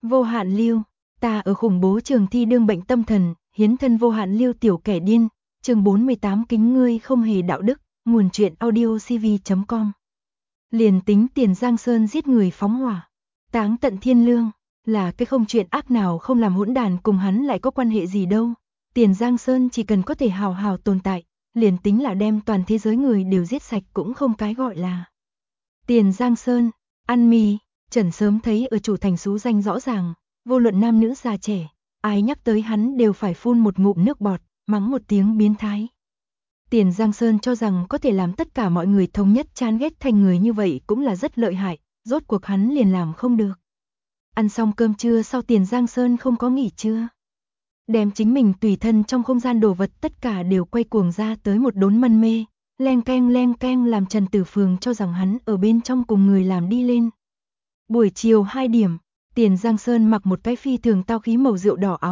Vô hạn lưu, ta ở khủng bố trường thi đương bệnh tâm thần, hiến thân vô hạn lưu tiểu kẻ điên, chương 48 kính ngươi không hề đạo đức, nguồn truyện audiocv.com. Liền tính Tiền Giang Sơn giết người phóng hỏa, táng tận thiên lương, là cái không chuyện ác nào không làm hỗn đàn cùng hắn lại có quan hệ gì đâu. Tiền Giang Sơn chỉ cần có thể hào hào tồn tại, liền tính là đem toàn thế giới người đều giết sạch cũng không cái gọi là. Tiền Giang Sơn, ăn mì, Trần sớm thấy ở chủ thành xú danh rõ ràng, vô luận nam nữ già trẻ, ai nhắc tới hắn đều phải phun một ngụm nước bọt, mắng một tiếng biến thái. Tiền Giang Sơn cho rằng có thể làm tất cả mọi người thống nhất chán ghét thành người như vậy cũng là rất lợi hại, rốt cuộc hắn liền làm không được. Ăn xong cơm trưa sau Tiền Giang Sơn không có nghỉ trưa. Đem chính mình tùy thân trong không gian đồ vật tất cả đều quay cuồng ra tới một đốn mân mê, len keng làm Trần Tử Phường cho rằng hắn ở bên trong cùng người làm đi lên. Buổi chiều 2 điểm, Tiền Giang Sơn mặc một cái phi thường tao khí màu rượu đỏ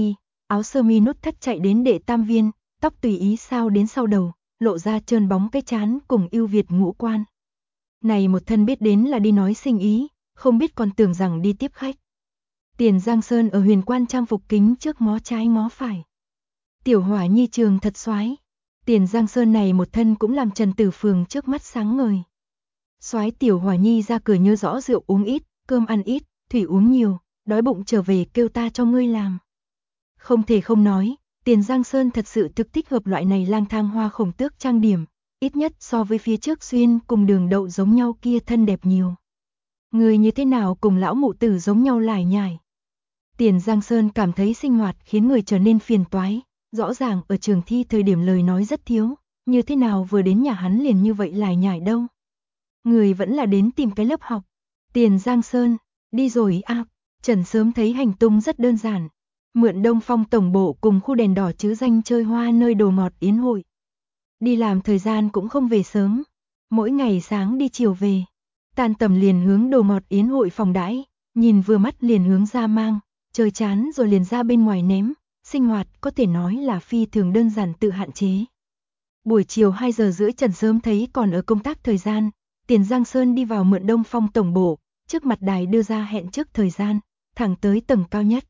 áo sơ mi nút thắt chạy đến đệ tam viên, tóc tùy ý sao đến sau đầu, lộ ra trơn bóng cái trán cùng ưu việt ngũ quan. Này một thân biết đến là đi nói sinh ý, không biết còn tưởng rằng đi tiếp khách. Tiền Giang Sơn ở huyền quan trang phục kính trước ngó trái ngó phải. Tiểu Hỏa Nhi trường thật soái. Tiền Giang Sơn này một thân cũng làm Trần Tử Phường trước mắt sáng ngời. Soái Tiểu Hỏa Nhi ra cửa nhớ rõ rượu uống ít, cơm ăn ít, thủy uống nhiều, đói bụng trở về kêu ta cho ngươi làm. Không thể không nói, Tiền Giang Sơn thật sự thực thích hợp loại này lang thang hoa khổng tước trang điểm, ít nhất so với phía trước xuyên cùng Đường Đậu giống nhau kia thân đẹp nhiều. Người như thế nào cùng lão mụ tử giống nhau lải nhải. Tiền Giang Sơn cảm thấy sinh hoạt khiến người trở nên phiền toái, rõ ràng ở trường thi thời điểm lời nói rất thiếu, như thế nào vừa đến nhà hắn liền như vậy lải nhải đâu. Người vẫn là đến tìm cái lớp học. Tiền Giang Sơn, đi rồi à, Trần sớm thấy hành tung rất đơn giản. Mượn Đông Phong tổng bộ cùng khu đèn đỏ chứ danh chơi hoa nơi đồ ngọt yến hội. Đi làm thời gian cũng không về sớm, mỗi ngày sáng đi chiều về. Tan tầm liền hướng đồ ngọt yến hội phòng đãi, nhìn vừa mắt liền hướng ra mang, chơi chán rồi liền ra bên ngoài ném, sinh hoạt có thể nói là phi thường đơn giản tự hạn chế. Buổi chiều 2 giờ rưỡi Trần sớm thấy còn ở công tác thời gian, Tiền Giang Sơn đi vào Mượn Đông Phong tổng bộ, trước mặt đài đưa ra hẹn trước thời gian, thẳng tới tầng cao nhất.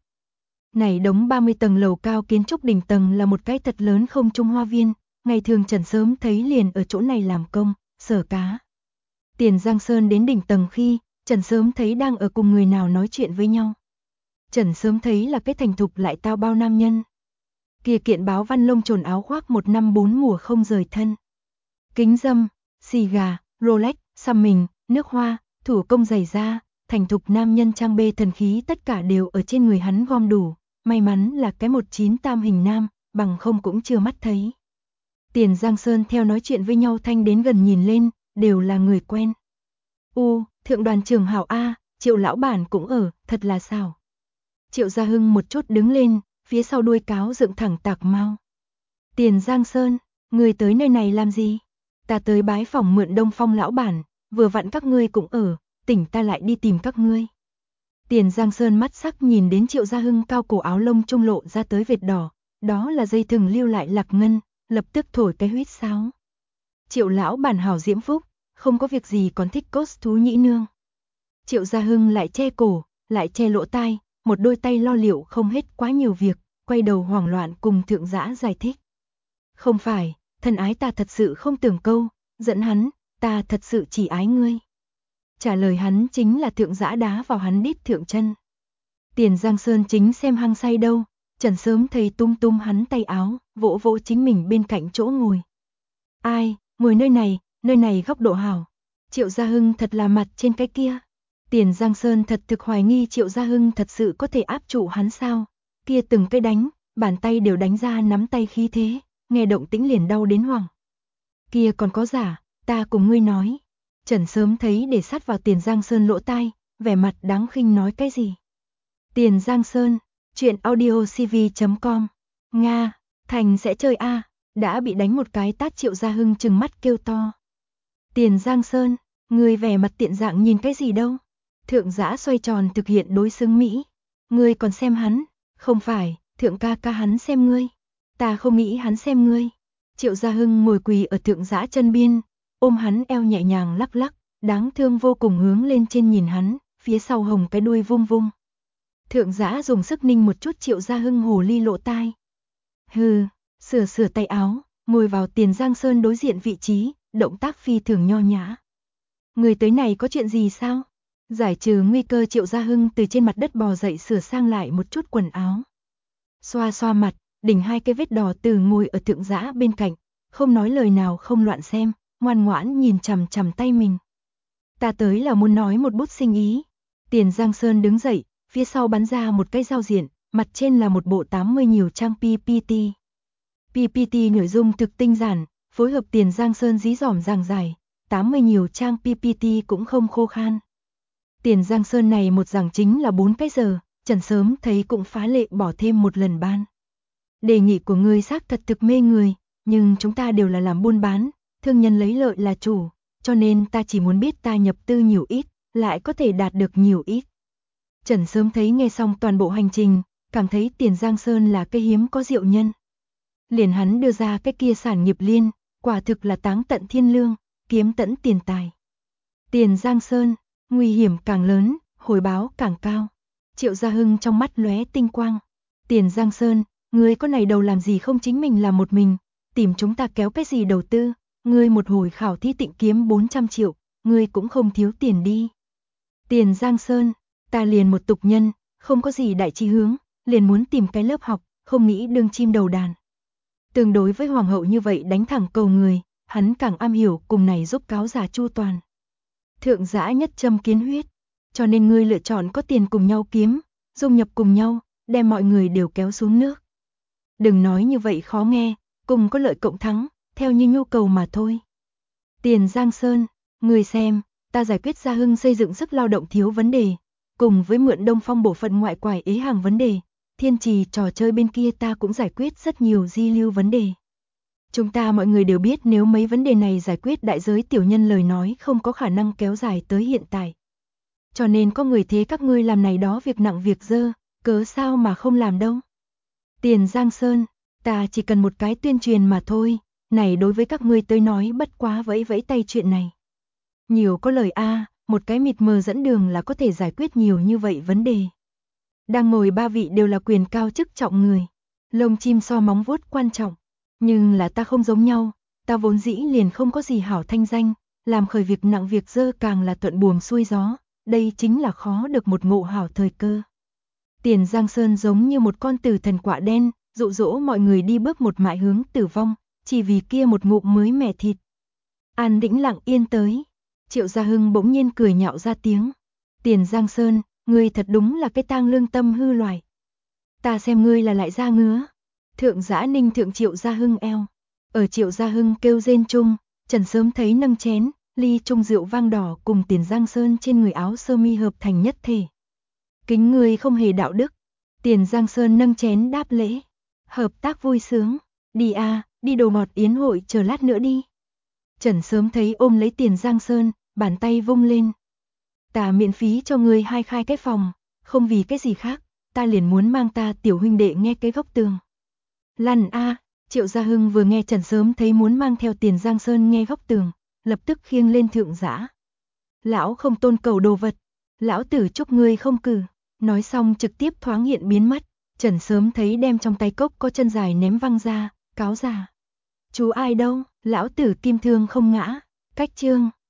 Này đống 30 tầng lầu cao kiến trúc đỉnh tầng là một cái thật lớn không trung hoa viên, ngày thường Trần sớm thấy liền ở chỗ này làm công, sở cá. Tiền Giang Sơn đến đỉnh tầng khi, Trần sớm thấy đang ở cùng người nào nói chuyện với nhau. Trần sớm thấy là cái thành thục lại tao bao nam nhân. Kia kiện báo văn lông trồn áo khoác 1 năm 4 mùa không rời thân. Kính dâm, xì gà, Rolex, xăm mình, nước hoa, thủ công giày da, thành thục nam nhân trang bê thần khí tất cả đều ở trên người hắn gom đủ. May mắn là cái 198 hình nam, bằng không cũng chưa mắt thấy. Tiền Giang Sơn theo nói chuyện với nhau thanh đến gần nhìn lên, đều là người quen. Thượng đoàn trưởng hảo A, Triệu lão bản cũng ở, thật là xảo. Triệu Gia Hưng một chút đứng lên, phía sau đuôi cáo dựng thẳng tạc mau. Tiền Giang Sơn, người tới nơi này làm gì? Ta tới bái phỏng Mượn Đông Phong lão bản, vừa vặn các ngươi cũng ở, tỉnh ta lại đi tìm các ngươi. Tiền Giang Sơn mắt sắc nhìn đến Triệu Gia Hưng cao cổ áo lông trung lộ ra tới vệt đỏ, đó là dây thừng lưu lại lạc ngân, lập tức thổi cái huýt sáo. Triệu lão bản hảo diễm phúc, không có việc gì còn thích cốt thú nhĩ nương. Triệu Gia Hưng lại che cổ, lại che lỗ tai, một đôi tay lo liệu không hết quá nhiều việc, quay đầu hoảng loạn cùng thượng dã giải thích. Không phải, thân ái ta thật sự không tưởng câu, giận hắn, ta thật sự chỉ ái ngươi. Trả lời hắn chính là thượng dã đá vào hắn đít thượng chân. Tiền Giang Sơn chính xem hăng say đâu, Trần sớm thấy tung hắn tay áo, vỗ vỗ chính mình bên cạnh chỗ ngồi. Ai, ngồi nơi này góc độ hảo. Triệu Gia Hưng thật là mặt trên cái kia. Tiền Giang Sơn thật thực hoài nghi Triệu Gia Hưng thật sự có thể áp trụ hắn sao. Kia từng cái đánh, bàn tay đều đánh ra nắm tay khí thế, nghe động tĩnh liền đau đến hoảng. Kia còn có giả, ta cùng ngươi nói. Trần sớm thấy để sát vào Tiền Giang Sơn lỗ tai, vẻ mặt đáng khinh nói cái gì. Tiền Giang Sơn, chuyện audiocv.com. Nga, Thành sẽ chơi a, đã bị đánh một cái tát Triệu Gia Hưng trừng mắt kêu to. Tiền Giang Sơn, người vẻ mặt tiện dạng nhìn cái gì đâu. Thượng dã xoay tròn thực hiện đối xứng Mỹ. Ngươi còn xem hắn, không phải, thượng ca ca hắn xem ngươi. Ta không nghĩ hắn xem ngươi. Triệu Gia Hưng ngồi quỳ ở thượng dã chân biên, ôm hắn eo nhẹ nhàng lắc lắc, đáng thương vô cùng hướng lên trên nhìn hắn, phía sau hồng cái đuôi vung vung. Thượng Dã dùng sức ninh một chút Triệu Gia Hưng hồ ly lộ tai. Hừ, sửa tay áo, ngồi vào Tiền Giang Sơn đối diện vị trí, động tác phi thường nho nhã. Người tới này có chuyện gì sao? Giải trừ nguy cơ Triệu Gia Hưng từ trên mặt đất bò dậy sửa sang lại một chút quần áo. Xoa xoa mặt, đỉnh hai cái vết đỏ từ ngồi ở Thượng Dã bên cạnh, không nói lời nào không loạn xem, ngoan ngoãn nhìn chằm chằm tay mình. Ta tới là muốn nói một bút sinh ý. Tiền Giang Sơn đứng dậy, phía sau bắn ra một cái giao diện, mặt trên là một bộ 80 nhiều trang PPT. PPT nội dung thực tinh giản, phối hợp Tiền Giang Sơn dí dỏm giảng giải, 80 nhiều trang PPT cũng không khô khan. Tiền Giang Sơn này một giảng chính là 4 cái giờ, Trần sớm thấy cũng phá lệ bỏ thêm một lần ban. Đề nghị của ngươi xác thật thực mê người, nhưng chúng ta đều là làm buôn bán, thương nhân lấy lợi là chủ, cho nên ta chỉ muốn biết ta nhập tư nhiều ít, lại có thể đạt được nhiều ít. Trần sớm thấy nghe xong toàn bộ hành trình, cảm thấy Tiền Giang Sơn là cái hiếm có diệu nhân. Liền hắn đưa ra cái kia sản nghiệp liên, quả thực là táng tận thiên lương, kiếm tẫn tiền tài. Tiền Giang Sơn, nguy hiểm càng lớn, hồi báo càng cao. Triệu Gia Hưng trong mắt lóe tinh quang. Tiền Giang Sơn, ngươi có này đầu làm gì không chính mình làm một mình, tìm chúng ta kéo cái gì đầu tư, ngươi một hồi khảo thí tịnh kiếm 400 triệu, ngươi cũng không thiếu tiền đi. Tiền Giang Sơn, ta liền một tục nhân, không có gì đại chí hướng, liền muốn tìm cái lớp học, không nghĩ đương chim đầu đàn. Tương đối với hoàng hậu như vậy đánh thẳng cầu người, hắn càng am hiểu cùng này giúp cáo giả chu toàn. Thượng Dã nhất châm kiến huyết, cho nên ngươi lựa chọn có tiền cùng nhau kiếm, dung nhập cùng nhau, đem mọi người đều kéo xuống nước. Đừng nói như vậy khó nghe, cùng có lợi cộng thắng, theo như nhu cầu mà thôi. Tiền Giang Sơn, ngươi xem, ta giải quyết Gia Hưng xây dựng sức lao động thiếu vấn đề, cùng với mượn Đông Phong bộ phận ngoại quải ế hàng vấn đề, Thiên Trì trò chơi bên kia ta cũng giải quyết rất nhiều di lưu vấn đề. Chúng ta mọi người đều biết nếu mấy vấn đề này giải quyết đại giới tiểu nhân lời nói không có khả năng kéo dài tới hiện tại. Cho nên có người thế các ngươi làm này đó việc nặng việc dơ, cớ sao mà không làm đâu. Tiền Giang Sơn, ta chỉ cần một cái tuyên truyền mà thôi, này đối với các ngươi tới nói bất quá vẫy vẫy tay chuyện này. Nhiều có lời một cái mịt mờ dẫn đường là có thể giải quyết nhiều như vậy vấn đề. Đang ngồi ba vị đều là quyền cao chức trọng người, lông chim so móng vuốt quan trọng, nhưng là ta không giống nhau, ta vốn dĩ liền không có gì hảo thanh danh, làm khởi việc nặng việc dơ càng là thuận buồm xuôi gió, đây chính là khó được một ngộ hảo thời cơ. Tiền Giang Sơn giống như một con tử thần quạ đen, dụ dỗ mọi người đi bước một mại hướng tử vong, chỉ vì kia một ngụm mới mẻ thịt. An tĩnh lặng yên tới, Triệu Gia Hưng bỗng nhiên cười nhạo ra tiếng. Tiền Giang Sơn, ngươi thật đúng là cái tang lương tâm hư loài. Ta xem ngươi là lại ra ngứa. Thượng Dã ninh thượng Triệu Gia Hưng eo. Ở Triệu Gia Hưng kêu rên chung, Trần sớm thấy nâng chén, ly chung rượu vang đỏ cùng Tiền Giang Sơn trên người áo sơ mi hợp thành nhất thể. Kính ngươi không hề đạo đức. Tiền Giang Sơn nâng chén đáp lễ. Hợp tác vui sướng. Đi đi đồ ngọt yến hội chờ lát nữa đi. Trần sớm thấy ôm lấy Tiền Giang Sơn, bàn tay vung lên. Ta miễn phí cho ngươi 2 khai cái phòng, không vì cái gì khác, ta liền muốn mang ta tiểu huynh đệ nghe cái góc tường. Lăn Triệu Gia Hưng vừa nghe Trần sớm thấy muốn mang theo Tiền Giang Sơn nghe góc tường, lập tức khiêng lên Thượng Dã. Lão không tôn cầu đồ vật, lão tử chúc ngươi không cử. Nói xong trực tiếp thoáng hiện biến mất, Trần sớm thấy đem trong tay cốc có chân dài ném văng ra, cáo già. Chú ai đâu, lão tử kim thương không ngã, cách chương.